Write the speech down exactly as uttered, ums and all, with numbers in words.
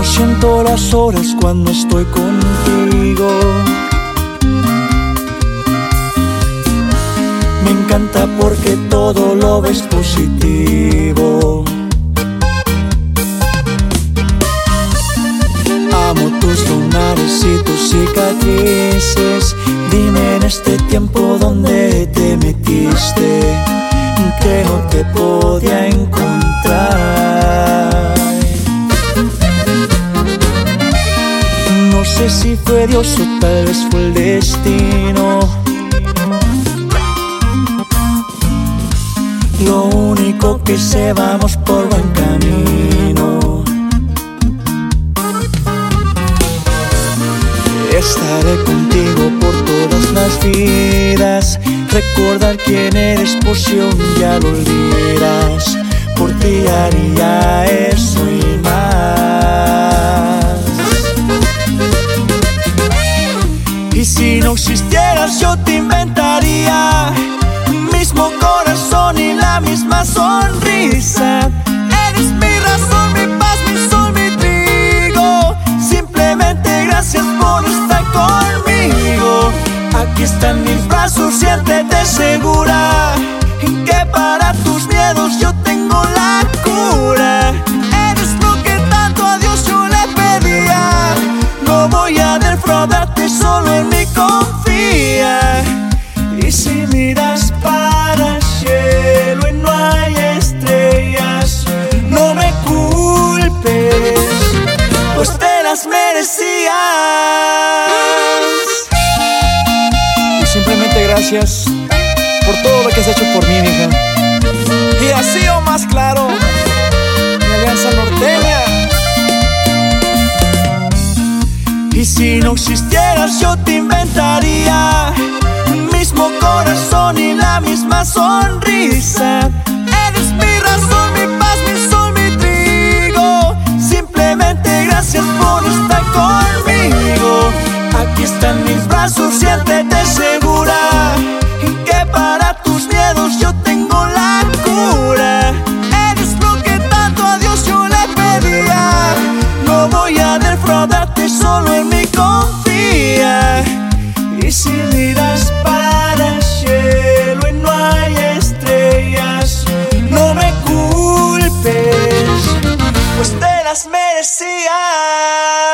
siento las horas cuando estoy contigo. Me encanta porque todo lo ves positivo. Amo tus lunares y tus cicatrices. Dime en este tiempo dónde te metiste, que no te podía encontrar. No sé si fue Dios o tal vez fue el destino. Lo único que sé, vamos por buen camino. Estaré contigo por todas las vidas. Recordar quién eres por si un día lo olvidas. Por ti haría eso y más. Y si no existieras yo te inventaría mismo corazón y la misma sonrisa. Eres mi razón, mi paz, mi sol, mi trigo. Simplemente gracias por estar conmigo. Aquí están mis brazos, siéntete segura que para tus miedos yo tengo la cura. Eres lo que tanto a Dios yo le pedía. No voy a defraudarte, solo en mí confía. Y si miras para el cielo y no hay estrellas, no me culpes, pues te las merecías. Y simplemente gracias por todo lo que has hecho por mí, mija. Y así o más claro, mi Alianza Norteña. Y si no existieras yo te inventaría mismo corazón y la misma sonrisa. Eres mi razón, mi paz, mi sol, mi trigo. Simplemente gracias por estar conmigo. Aquí están mis brazos, siéntete segura que para tus miedos yo tengo la cura. Eres lo que tanto a Dios yo le pedía. No voy a defraudarte, solo en mí confía. Y si miras para el cielo y no hay estrellas, no me culpes, pues te las merecías.